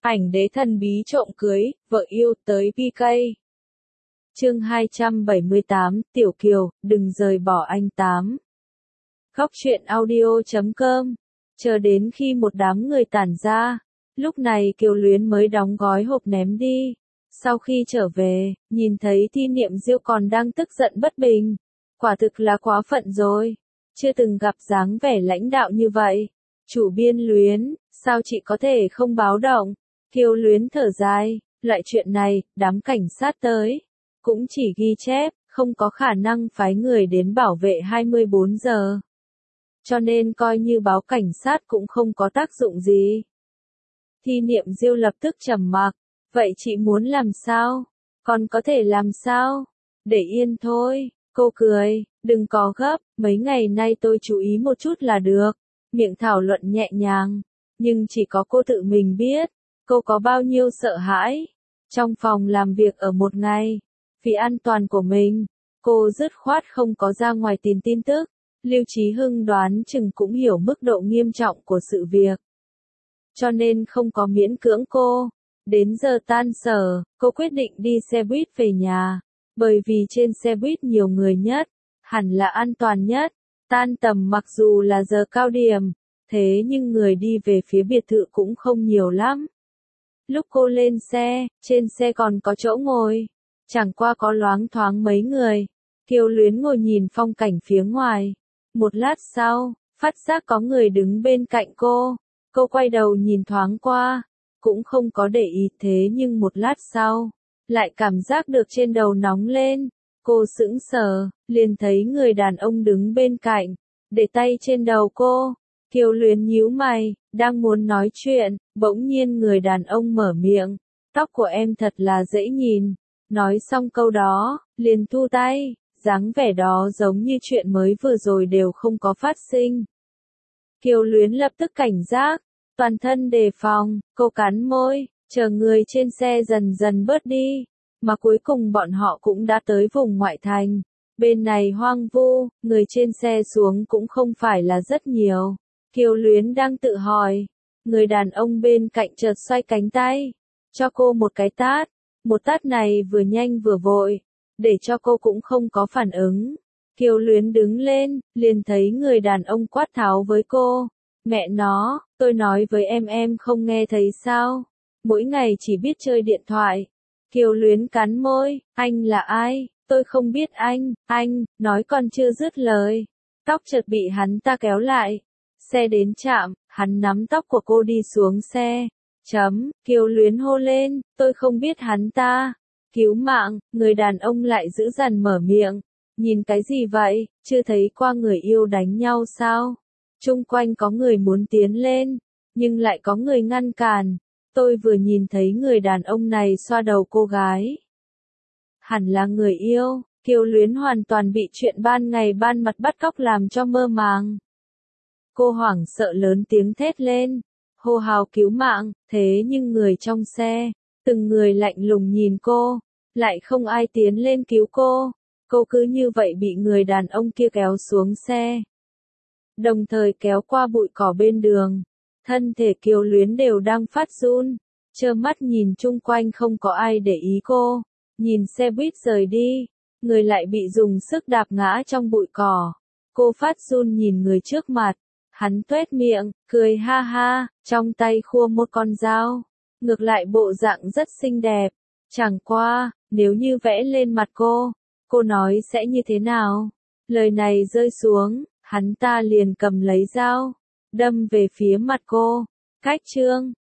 Ảnh đế thần bí trộm cưới, vợ yêu tới PK. Chương 278, Tiểu Kiều, đừng rời bỏ anh 8. Góc truyện audio.com. Chờ đến khi một đám người tản ra, lúc này Kiều Luyến mới đóng gói hộp ném đi. Sau khi trở về, nhìn thấy Thi Niệm Diêu còn đang tức giận bất bình. Quả thực là quá phận rồi. Chưa từng gặp dáng vẻ lãnh đạo như vậy. Chủ biên Luyến, sao chị có thể không báo động? Kiều Luyến thở dài, loại chuyện này, đám cảnh sát tới. Cũng chỉ ghi chép, không có khả năng phái người đến bảo vệ 24 giờ. Cho nên coi như báo cảnh sát cũng không có tác dụng gì. Thi Niệm Diêu lập tức trầm mặc, vậy chị muốn làm sao? Còn có thể làm sao? Để yên thôi, cô cười, đừng có gấp, mấy ngày nay tôi chú ý một chút là được. Miệng thảo luận nhẹ nhàng, nhưng chỉ có cô tự mình biết, cô có bao nhiêu sợ hãi. Trong phòng làm việc ở một ngày, vì an toàn của mình, cô dứt khoát không có ra ngoài tìm tin tức. Lưu Chí Hưng đoán chừng cũng hiểu mức độ nghiêm trọng của sự việc. Cho nên không có miễn cưỡng cô. Đến giờ tan sở, cô quyết định đi xe buýt về nhà. Bởi vì trên xe buýt nhiều người nhất, hẳn là an toàn nhất. Tan tầm mặc dù là giờ cao điểm, thế nhưng người đi về phía biệt thự cũng không nhiều lắm. Lúc cô lên xe, trên xe còn có chỗ ngồi. Chẳng qua có loáng thoáng mấy người. Kiều Luyến ngồi nhìn phong cảnh phía ngoài. Một lát sau, phát giác có người đứng bên cạnh cô. Cô quay đầu nhìn thoáng qua. Cũng không có để ý thế nhưng một lát sau, lại cảm giác được trên đầu nóng lên. Cô sững sờ, liền thấy người đàn ông đứng bên cạnh, để tay trên đầu cô. Kiều Luyến nhíu mày, đang muốn nói chuyện, bỗng nhiên người đàn ông mở miệng. Tóc của em thật là dễ nhìn. Nói xong câu đó, liền thu tay, dáng vẻ đó giống như chuyện mới vừa rồi đều không có phát sinh. Kiều Luyến lập tức cảnh giác, toàn thân đề phòng, cô cắn môi, chờ người trên xe dần dần bớt đi. Mà cuối cùng bọn họ cũng đã tới vùng ngoại thành. Bên này hoang vu, người trên xe xuống cũng không phải là rất nhiều. Kiều Luyến đang tự hỏi. Người đàn ông bên cạnh chợt xoay cánh tay, cho cô một cái tát. Một tát này vừa nhanh vừa vội, để cho cô cũng không có phản ứng. Kiều Luyến đứng lên, liền thấy người đàn ông quát tháo với cô. Mẹ nó, tôi nói với em không nghe thấy sao? Mỗi ngày chỉ biết chơi điện thoại. Kiều Luyến cắn môi, anh là ai? Tôi không biết anh, nói còn chưa dứt lời. Tóc chợt bị hắn ta kéo lại. Xe đến trạm, hắn nắm tóc của cô đi xuống xe. Kiều Luyến hô lên, tôi không biết hắn ta. Cứu mạng, người đàn ông lại dữ dằn mở miệng. Nhìn cái gì vậy, chưa thấy qua người yêu đánh nhau sao? Chung quanh có người muốn tiến lên, nhưng lại có người ngăn cản. Tôi vừa nhìn thấy người đàn ông này xoa đầu cô gái. Hẳn là người yêu. Kiều Luyến hoàn toàn bị chuyện ban ngày ban mặt bắt cóc làm cho mơ màng. Cô hoảng sợ lớn tiếng thét lên, hô hào cứu mạng, thế nhưng người trong xe, từng người lạnh lùng nhìn cô, lại không ai tiến lên cứu cô. Cô cứ như vậy bị người đàn ông kia kéo xuống xe, đồng thời kéo qua bụi cỏ bên đường. Thân thể Kiều Luyến đều đang phát run, trơ mắt nhìn chung quanh không có ai để ý cô. Nhìn xe buýt rời đi, người lại bị dùng sức đạp ngã trong bụi cỏ. Cô phát run nhìn người trước mặt, hắn tuét miệng, cười ha ha, trong tay khua một con dao. Ngược lại bộ dạng rất xinh đẹp. Chẳng qua, nếu như vẽ lên mặt cô nói sẽ như thế nào? Lời này rơi xuống, hắn ta liền cầm lấy dao, đâm về phía mặt cô. Cách chương